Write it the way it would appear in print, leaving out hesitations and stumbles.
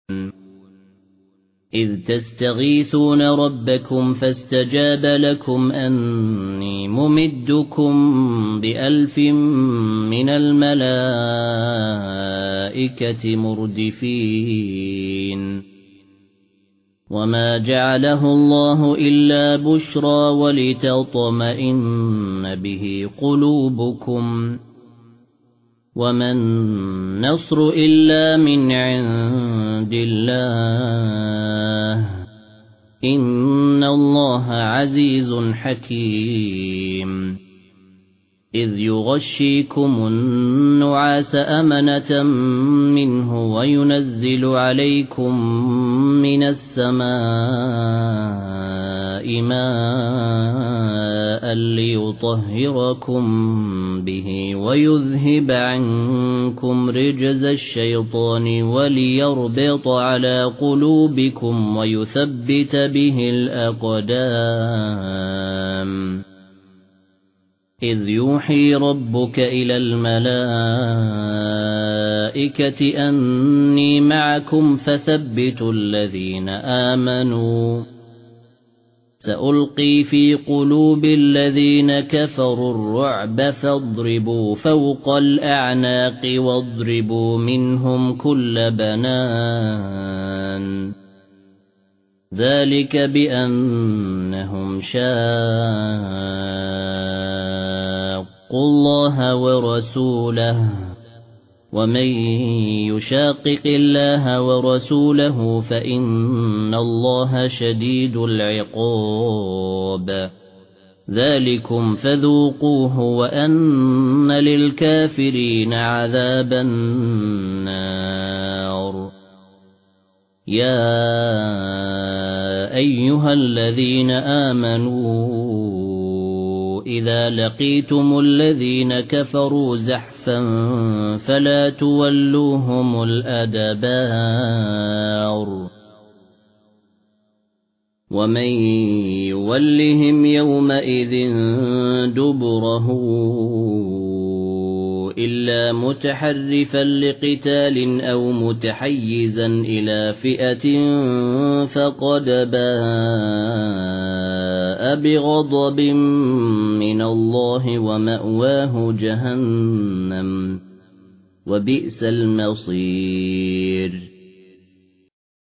إذ تستغيثون ربكم فاستجاب لكم أني ممدكم ب1000 من الملائكة مردفين وما جعله الله إلا بشرى ولتطمئن به قلوبكم وما النصر إلا من عند الله إن الله عزيز حكيم إذ يغشيكم النعاس أمنة منه وينزل عليكم من السماء ماء ليطهركم به ويذهب عنكم رجز الشيطان وليربط على قلوبكم ويثبت به الأقدام إذ يوحي ربك إلى الملائكة أني معكم فثبتوا الذين آمنوا سألقي في قلوب الذين كفروا الرعب فاضربوا فوق الأعناق واضربوا منهم كل بنان ذلك بأنهم شاقوا الله ورسوله ومن يشاقق الله ورسوله فإن الله شديد العقاب ذلكم فذوقوه وأن للكافرين عذاب النار يا أيها الذين آمنوا إذا لقيتم الذين كفروا زحفا فلا تولوهم الأدبار ومن يولهم يومئذ دبره إلا متحرفا لقتال أو متحيزا إلى فئة فقد باء بغضب من الله ومأواه جهنم وبئس المصير